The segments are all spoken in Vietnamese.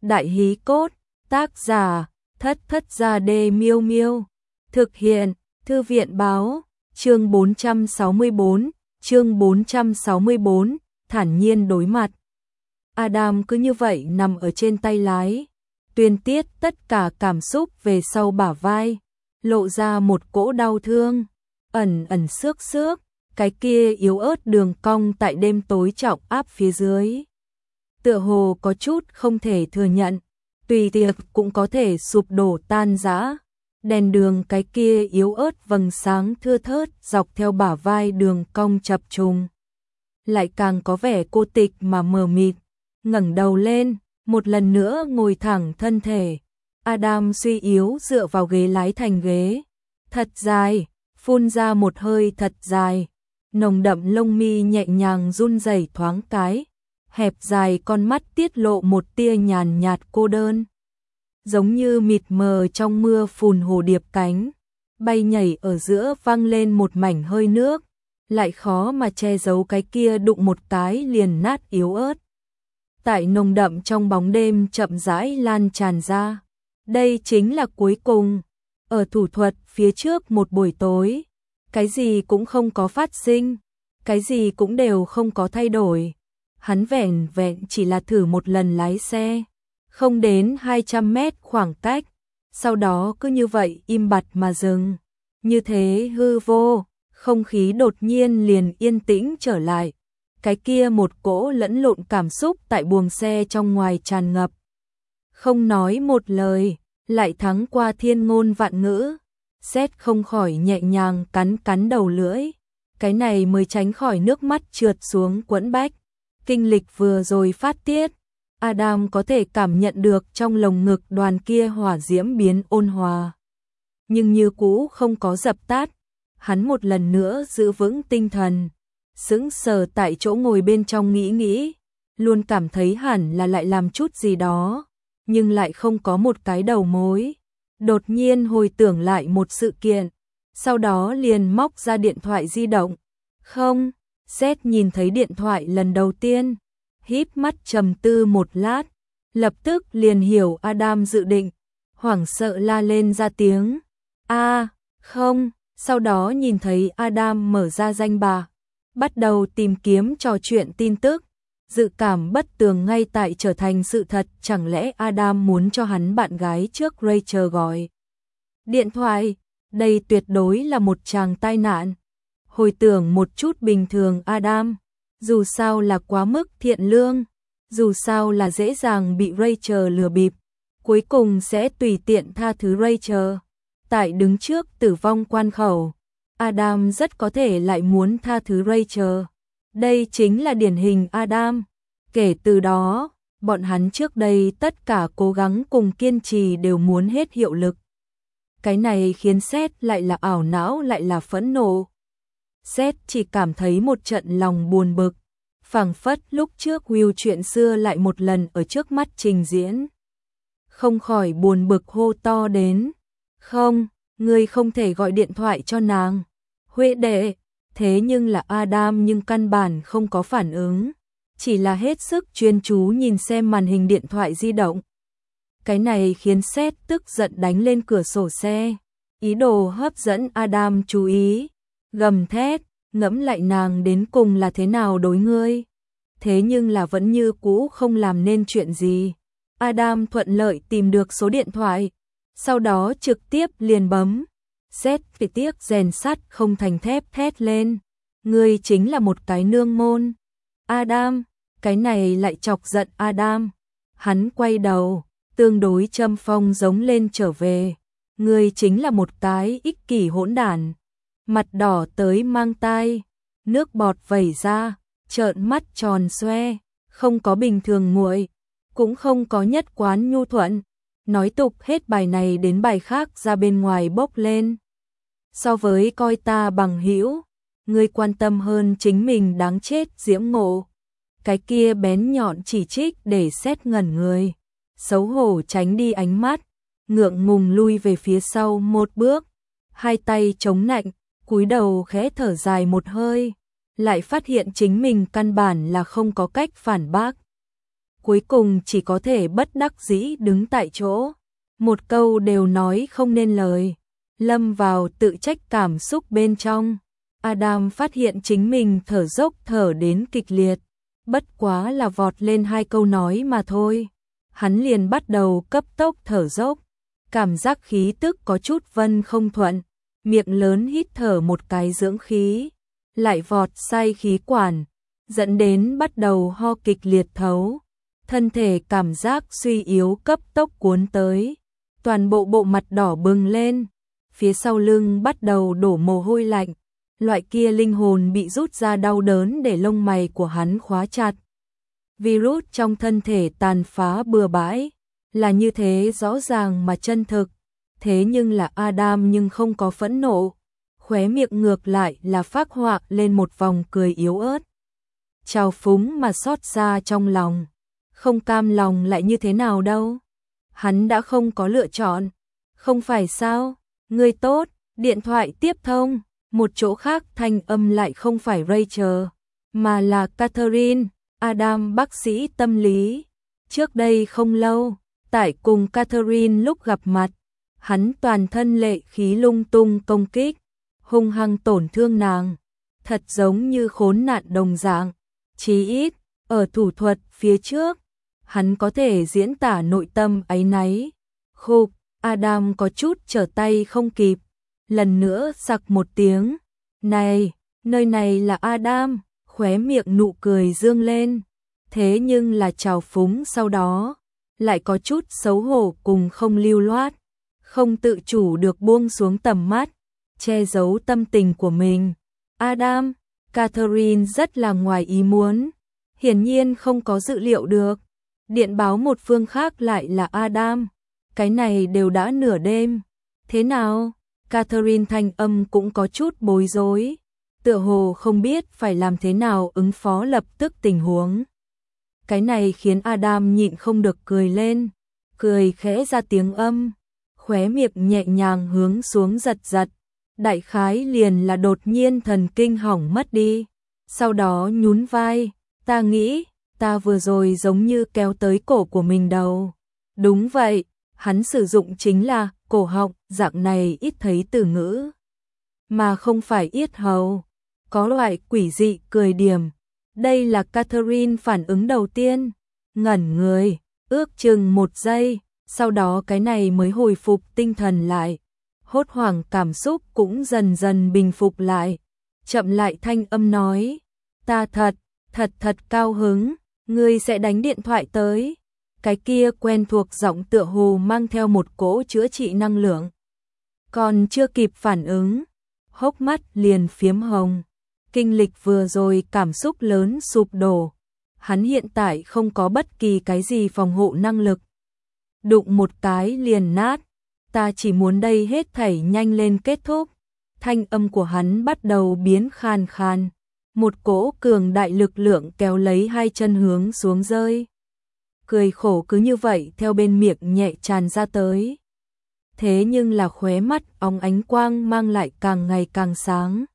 Đại hí cốt, tác giả, Thất Thất Gia Đê Miêu Miêu. Thực hiện, Thư viện báo, chương 464, thản nhiên đối mặt. Adam cứ như vậy nằm ở trên tay lái, tuyên tiết tất cả cảm xúc về sau bả vai, lộ ra một cỗ đau thương, ẩn ẩn xước xước, cái kia yếu ớt đường cong tại đêm tối trọng áp phía dưới. Tựa hồ có chút không thể thừa nhận, tùy tiệc cũng có thể sụp đổ tan rã. Đèn đường cái kia yếu ớt vầng sáng thưa thớt dọc theo bả vai đường cong chập trùng, lại càng có vẻ cô tịch mà mờ mịt. Ngẩng đầu lên, một lần nữa ngồi thẳng thân thể. Adam suy yếu dựa vào ghế lái thành ghế, thật dài, phun ra một hơi thật dài, nồng đậm lông mi nhẹ nhàng run rẩy thoáng cái, hẹp dài con mắt tiết lộ một tia nhàn nhạt cô đơn, giống như mịt mờ trong mưa phùn hồ điệp cánh, bay nhảy ở giữa vang lên một mảnh hơi nước, lại khó mà che giấu cái kia đụng một cái liền nát yếu ớt. Tại nồng đậm trong bóng đêm chậm rãi lan tràn ra. Đây chính là cuối cùng. Ở thủ thuật phía trước một buổi tối, cái gì cũng không có phát sinh, cái gì cũng đều không có thay đổi. Hắn vẻn vẹn chỉ là thử một lần lái xe, không đến 200 mét khoảng cách, sau đó cứ như vậy im bặt mà dừng. Như thế hư vô, không khí đột nhiên liền yên tĩnh trở lại. Cái kia một cỗ lẫn lộn cảm xúc tại buồng xe trong ngoài tràn ngập. Không nói một lời, lại thắng qua thiên ngôn vạn ngữ. Sét không khỏi nhẹ nhàng cắn cắn đầu lưỡi. Cái này mới tránh khỏi nước mắt trượt xuống quẫn bách. Kinh lịch vừa rồi phát tiết, Adam có thể cảm nhận được trong lồng ngực đoàn kia hỏa diễm biến ôn hòa. Nhưng như cũ không có dập tắt. Hắn một lần nữa giữ vững tinh thần. Sững sờ tại chỗ ngồi bên trong nghĩ, luôn cảm thấy hẳn là lại làm chút gì đó, nhưng lại không có một cái đầu mối. Đột nhiên hồi tưởng lại một sự kiện, sau đó liền móc ra điện thoại di động. Không, Sét nhìn thấy điện thoại lần đầu tiên, híp mắt trầm tư một lát, lập tức liền hiểu Adam dự định, hoảng sợ la lên ra tiếng. Không, sau đó nhìn thấy Adam mở ra danh bạ, bắt đầu tìm kiếm trò chuyện tin tức, dự cảm bất tường ngay tại trở thành sự thật. Chẳng lẽ Adam muốn cho hắn bạn gái trước Rachel gọi điện thoại? Đây tuyệt đối là một tràng tai nạn. Hồi tưởng một chút bình thường Adam, dù sao là quá mức thiện lương, dù sao là dễ dàng bị Rachel lừa bịp, cuối cùng sẽ tùy tiện tha thứ Rachel. Tại đứng trước tử vong quan khẩu, Adam rất có thể lại muốn tha thứ Rachel. Đây chính là điển hình Adam. Kể từ đó, bọn hắn trước đây tất cả cố gắng cùng kiên trì đều muốn hết hiệu lực. Cái này khiến Sét lại là ảo não lại là phẫn nộ. Sét chỉ cảm thấy một trận lòng buồn bực, phảng phất lúc trước Will chuyện xưa lại một lần ở trước mắt trình diễn. Không khỏi buồn bực hô to đến. Không, ngươi không thể gọi điện thoại cho nàng. Huệ đệ, thế nhưng là Adam nhưng căn bản không có phản ứng, chỉ là hết sức chuyên chú nhìn xem màn hình điện thoại di động. Cái này khiến Sét tức giận đánh lên cửa sổ xe, ý đồ hấp dẫn Adam chú ý, gầm thét, ngẫm lại nàng đến cùng là thế nào đối ngươi. Thế nhưng là vẫn như cũ không làm nên chuyện gì. Adam thuận lợi tìm được số điện thoại, sau đó trực tiếp liền bấm. Sét vì tiếc rèn sắt không thành thép thét lên. Ngươi chính là một cái nương môn. Adam, cái này lại chọc giận Adam. Hắn quay đầu, tương đối châm phong giống lên trở về. Ngươi chính là một cái ích kỷ hỗn đản. Mặt đỏ tới mang tai, nước bọt vẩy ra, trợn mắt tròn xoe, không có bình thường nguội, cũng không có nhất quán nhu thuận. Nói tục hết bài này đến bài khác ra bên ngoài bốc lên. So với coi ta bằng hữu, ngươi quan tâm hơn chính mình đáng chết diễm ngộ. Cái kia bén nhọn chỉ trích để Sét ngẩn người, xấu hổ tránh đi ánh mắt, ngượng ngùng lui về phía sau một bước, hai tay chống nạnh, cúi đầu khẽ thở dài một hơi, lại phát hiện chính mình căn bản là không có cách phản bác. cuối cùng chỉ có thể bất đắc dĩ đứng tại chỗ. Một câu đều nói không nên lời, lâm vào tự trách cảm xúc bên trong. Adam phát hiện chính mình thở dốc thở đến kịch liệt, bất quá là vọt lên 2 câu nói mà thôi. Hắn liền bắt đầu cấp tốc thở dốc, cảm giác khí tức có chút vân không thuận, miệng lớn hít thở một cái dưỡng khí, lại vọt say khí quản, dẫn đến bắt đầu ho kịch liệt thấu. Thân thể cảm giác suy yếu cấp tốc cuốn tới, toàn bộ bộ mặt đỏ bừng lên, phía sau lưng bắt đầu đổ mồ hôi lạnh, loại kia linh hồn bị rút ra đau đớn để lông mày của hắn khóa chặt. Virus trong thân thể tàn phá bừa bãi, là như thế rõ ràng mà chân thực, thế nhưng là Adam nhưng không có phẫn nộ, khóe miệng ngược lại là phác họa lên một vòng cười yếu ớt. Trào phúng mà xót xa trong lòng, không cam lòng lại như thế nào đâu. Hắn đã không có lựa chọn, không phải sao? Ngươi tốt, điện thoại tiếp thông, một chỗ khác thanh âm lại không phải Rachel, mà là Catherine, Adam bác sĩ tâm lý. Trước đây không lâu, tại cùng Catherine lúc gặp mặt, hắn toàn thân lệ khí lung tung công kích, hung hăng tổn thương nàng, thật giống như khốn nạn đồng dạng. Chí ít, ở thủ thuật phía trước, hắn có thể diễn tả nội tâm áy náy. Khục, Adam có chút trở tay không kịp, lần nữa sặc một tiếng. Này, nơi này là Adam, khóe miệng nụ cười dương lên, thế nhưng là trào phúng sau đó, lại có chút xấu hổ cùng không lưu loát, không tự chủ được buông xuống tầm mắt, che giấu tâm tình của mình. Adam, Catherine rất là ngoài ý muốn, hiển nhiên không có dự liệu được. Điện báo một phương khác lại là Adam, cái này đều đã nửa đêm. Thế nào? Catherine thanh âm cũng có chút bối rối, tựa hồ không biết phải làm thế nào ứng phó lập tức tình huống. Cái này khiến Adam nhịn không được cười lên, cười khẽ ra tiếng âm, khóe miệng nhẹ nhàng hướng xuống giật giật, đại khái liền là đột nhiên thần kinh hỏng mất đi. Sau đó nhún vai, ta nghĩ, ta vừa rồi giống như kéo tới cổ của mình đầu. Đúng vậy, hắn sử dụng chính là cổ họng, dạng này ít thấy từ ngữ, mà không phải yết hầu. Có loại quỷ dị cười điểm. Đây là Catherine phản ứng đầu tiên, ngẩn người, ước chừng 1 giây, sau đó cái này mới hồi phục tinh thần lại. Hốt hoảng cảm xúc cũng dần dần bình phục lại, chậm lại thanh âm nói, ta thật cao hứng, ngươi sẽ đánh điện thoại tới. Cái kia quen thuộc giọng tựa hồ mang theo một cỗ chữa trị năng lượng. Còn chưa kịp phản ứng, hốc mắt liền phiếm hồng. Kinh lịch vừa rồi cảm xúc lớn sụp đổ. Hắn hiện tại không có bất kỳ cái gì phòng hộ năng lực. Đụng một cái liền nát. Ta chỉ muốn đây hết thảy nhanh lên kết thúc. Thanh âm của hắn bắt đầu biến khan khan. Một cỗ cường đại lực lượng kéo lấy 2 chân hướng xuống rơi. Cười khổ cứ như vậy theo bên miệng nhẹ tràn ra tới. Thế nhưng là khóe mắt óng ánh quang mang lại càng ngày càng sáng.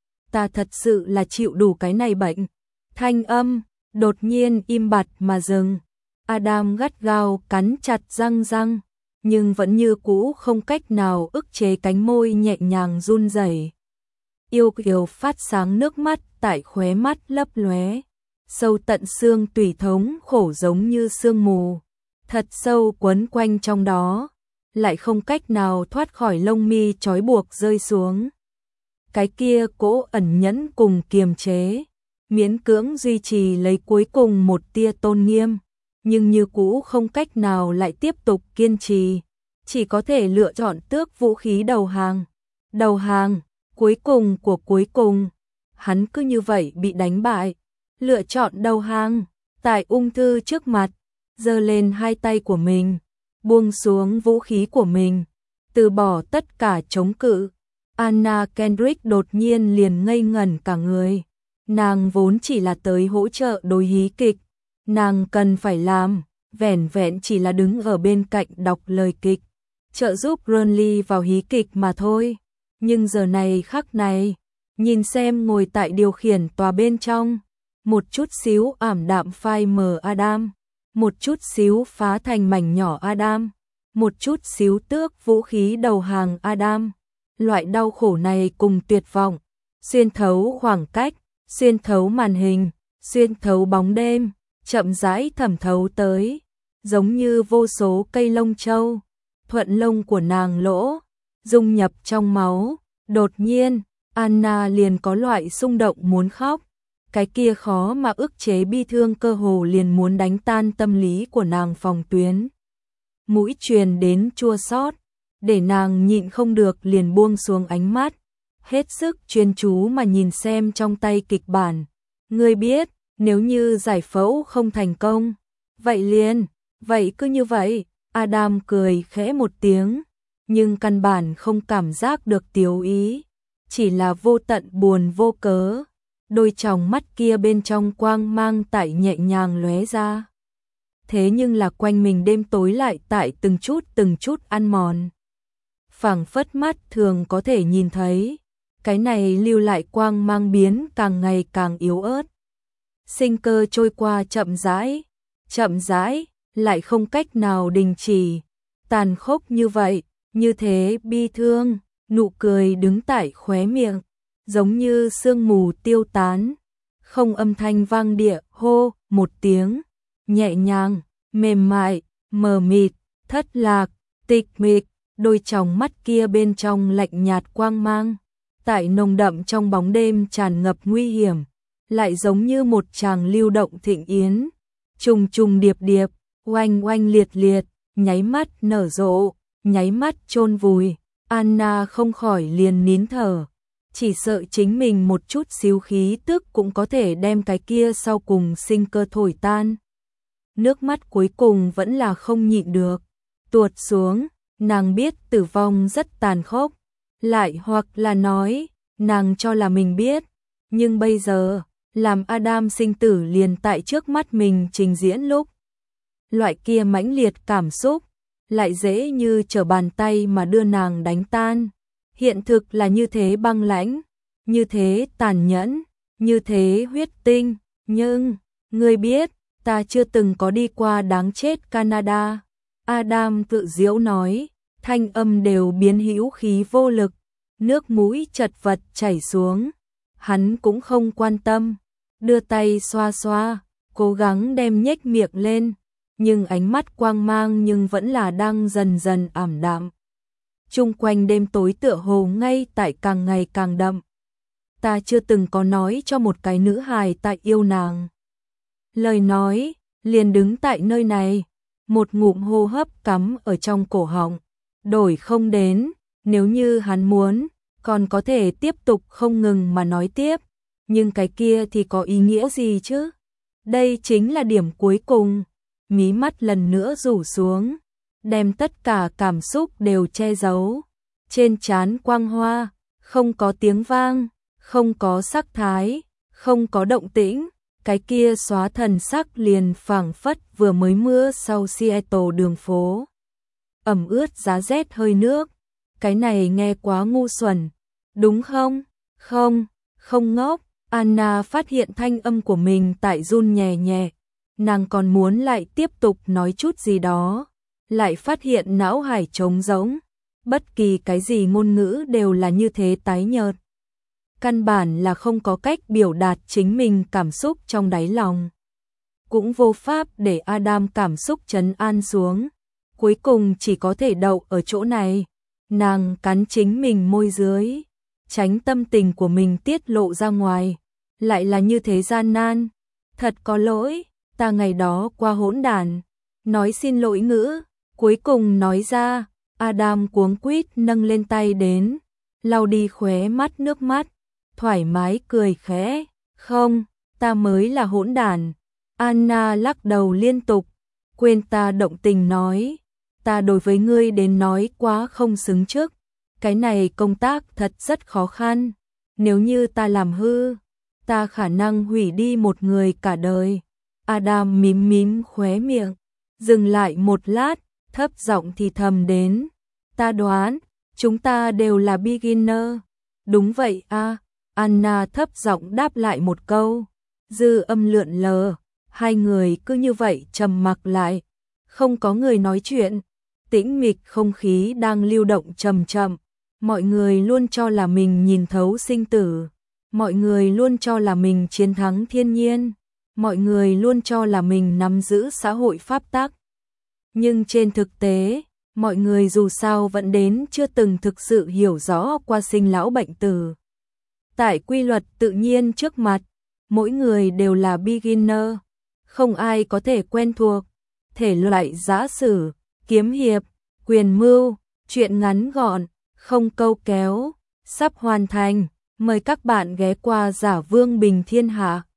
Ta thật sự là chịu đủ cái này bệnh. Thanh âm đột nhiên im bặt mà dừng. Adam gắt gao cắn chặt răng, nhưng vẫn như cũ không cách nào ức chế cánh môi nhẹ nhàng run rẩy. Yêu kiều phát sáng nước mắt tại khóe mắt lấp lóe, sâu tận xương tủy thống khổ giống như sương mù, thật sâu quấn quanh trong đó, lại không cách nào thoát khỏi lông mi trói buộc rơi xuống. Cái kia cỗ ẩn nhẫn cùng kiềm chế, miễn cưỡng duy trì lấy cuối cùng một tia tôn nghiêm, nhưng như cũ không cách nào lại tiếp tục kiên trì, chỉ có thể lựa chọn tước vũ khí đầu hàng. Đầu hàng, cuối cùng của cuối cùng, hắn cứ như vậy bị đánh bại, lựa chọn đầu hàng, tại ung thư trước mặt, giơ lên 2 tay của mình, buông xuống vũ khí của mình, từ bỏ tất cả chống cự. Anna Kendrick đột nhiên liền ngây ngẩn cả người. Nàng vốn chỉ là tới hỗ trợ đối hí kịch, nàng cần phải làm, vẻn vẹn chỉ là đứng ở bên cạnh đọc lời kịch, trợ giúp Burnley vào hí kịch mà thôi. Nhưng giờ này khắc này, nhìn xem ngồi tại điều khiển tòa bên trong, một chút xíu ảm đạm phai mờ Adam, một chút xíu phá thành mảnh nhỏ Adam, một chút xíu tước vũ khí đầu hàng Adam. Loại đau khổ này cùng tuyệt vọng, xuyên thấu khoảng cách, xuyên thấu màn hình, xuyên thấu bóng đêm, chậm rãi thẩm thấu tới, giống như vô số cây lông châu, thuận lông của nàng lỗ, dung nhập trong máu. Đột nhiên, Anna liền có loại xung động muốn khóc, cái kia khó mà ức chế bi thương cơ hồ liền muốn đánh tan tâm lý của nàng phòng tuyến. Mũi truyền đến chua xót, để nàng nhịn không được liền buông xuống ánh mắt, hết sức chuyên chú mà nhìn xem trong tay kịch bản. Ngươi biết, nếu như giải phẫu không thành công, vậy cứ như vậy. Adam cười khẽ một tiếng, nhưng căn bản không cảm giác được tiếu ý, chỉ là vô tận buồn vô cớ. Đôi tròng mắt kia bên trong quang mang tại nhẹ nhàng lóe ra. Thế nhưng là quanh mình đêm tối lại tại từng chút ăn mòn. Phảng phất mắt thường có thể nhìn thấy, cái này lưu lại quang mang biến càng ngày càng yếu ớt. Sinh cơ trôi qua chậm rãi, lại không cách nào đình chỉ. Tàn khốc như vậy, như thế bi thương, nụ cười đứng tại khóe miệng, giống như sương mù tiêu tán, không âm thanh vang địa, hô một tiếng, nhẹ nhàng, mềm mại, mờ mịt, thất lạc, tịch mịch, đôi tròng mắt kia bên trong lạnh nhạt quang mang, tại nồng đậm trong bóng đêm tràn ngập nguy hiểm, lại giống như một tràng lưu động thịnh yến, trùng trùng điệp điệp, oanh oanh liệt liệt, nháy mắt nở rộ, nháy mắt chôn vùi. Anna không khỏi liền nín thở, chỉ sợ chính mình một chút xíu khí tức cũng có thể đem cái kia sau cùng sinh cơ thổi tan. Nước mắt cuối cùng vẫn là không nhịn được, tuột xuống. Nàng biết tử vong rất tàn khốc, lại hoặc là nói, nàng cho là mình biết, nhưng bây giờ, làm Adam sinh tử liền tại trước mắt mình trình diễn lúc. Loại kia mãnh liệt cảm xúc, lại dễ như trở bàn tay mà đưa nàng đánh tan. Hiện thực là như thế băng lãnh, như thế tàn nhẫn, như thế huyết tinh, nhưng, ngươi biết, ta chưa từng có đi qua đáng chết Canada. Adam tự giễu nói, thanh âm đều biến hữu khí vô lực, nước mũi chật vật chảy xuống. Hắn cũng không quan tâm, đưa tay xoa xoa, cố gắng đem nhếch miệng lên, nhưng ánh mắt quang mang nhưng vẫn là đang dần dần ảm đạm. Chung quanh đêm tối tựa hồ ngay tại càng ngày càng đậm. Ta chưa từng có nói cho một cái nữ hài ta yêu nàng. Lời nói, liền đứng tại nơi này, một ngụm hô hấp cắm ở trong cổ họng, đổi không đến, nếu như hắn muốn, còn có thể tiếp tục không ngừng mà nói tiếp, nhưng cái kia thì có ý nghĩa gì chứ? Đây chính là điểm cuối cùng. Mí mắt lần nữa rủ xuống, đem tất cả cảm xúc đều che giấu. Trên trán quang hoa, không có tiếng vang, không có sắc thái, không có động tĩnh, cái kia xóa thần sắc liền phảng phất vừa mới mưa sau Seattle đường phố. Ẩm ướt giá rét hơi nước, cái này nghe quá ngu xuẩn, đúng không? Không ngốc. Anna phát hiện thanh âm của mình tại run nhẹ nhẹ, nàng còn muốn lại tiếp tục nói chút gì đó, lại phát hiện não hải trống rỗng, bất kỳ cái gì ngôn ngữ đều là như thế tái nhợt. Căn bản là không có cách biểu đạt chính mình cảm xúc trong đáy lòng. Cũng vô pháp để Adam cảm xúc trấn an xuống, cuối cùng chỉ có thể đậu ở chỗ này. Nàng cắn chính mình môi dưới, tránh tâm tình của mình tiết lộ ra ngoài, lại là như thế gian nan. Thật có lỗi, ta ngày đó qua hỗn đản, nói xin lỗi ngữ, cuối cùng nói ra. Adam cuống quýt nâng lên tay đến, lau đi khóe mắt nước mắt, thoải mái cười khẽ, không, ta mới là hỗn đản. Anna lắc đầu liên tục, quên ta động tình nói, ta đối với ngươi đến nói quá không xứng trước, cái này công tác thật rất khó khăn, nếu như ta làm hư, ta khả năng hủy đi một người cả đời. Adam mím mím khóe miệng, dừng lại một lát, thấp giọng thì thầm đến, ta đoán, chúng ta đều là beginner. Đúng vậy a. Anna thấp giọng đáp lại một câu, dư âm lượn lờ, Hai người cứ như vậy trầm mặc lại, không có người nói chuyện, tĩnh mịch không khí đang lưu động chậm chậm, mọi người luôn cho là mình nhìn thấu sinh tử, mọi người luôn cho là mình chiến thắng thiên nhiên, mọi người luôn cho là mình nắm giữ xã hội pháp tắc. Nhưng trên thực tế, mọi người dù sao vẫn đến chưa từng thực sự hiểu rõ qua sinh lão bệnh tử. Tại quy luật tự nhiên trước mặt, mỗi người đều là beginner, không ai có thể quen thuộc, thể loại giả sử, kiếm hiệp, quyền mưu, truyện ngắn gọn, không câu kéo, sắp hoàn thành, mời các bạn ghé qua Giả Vương Bình Thiên Hạ.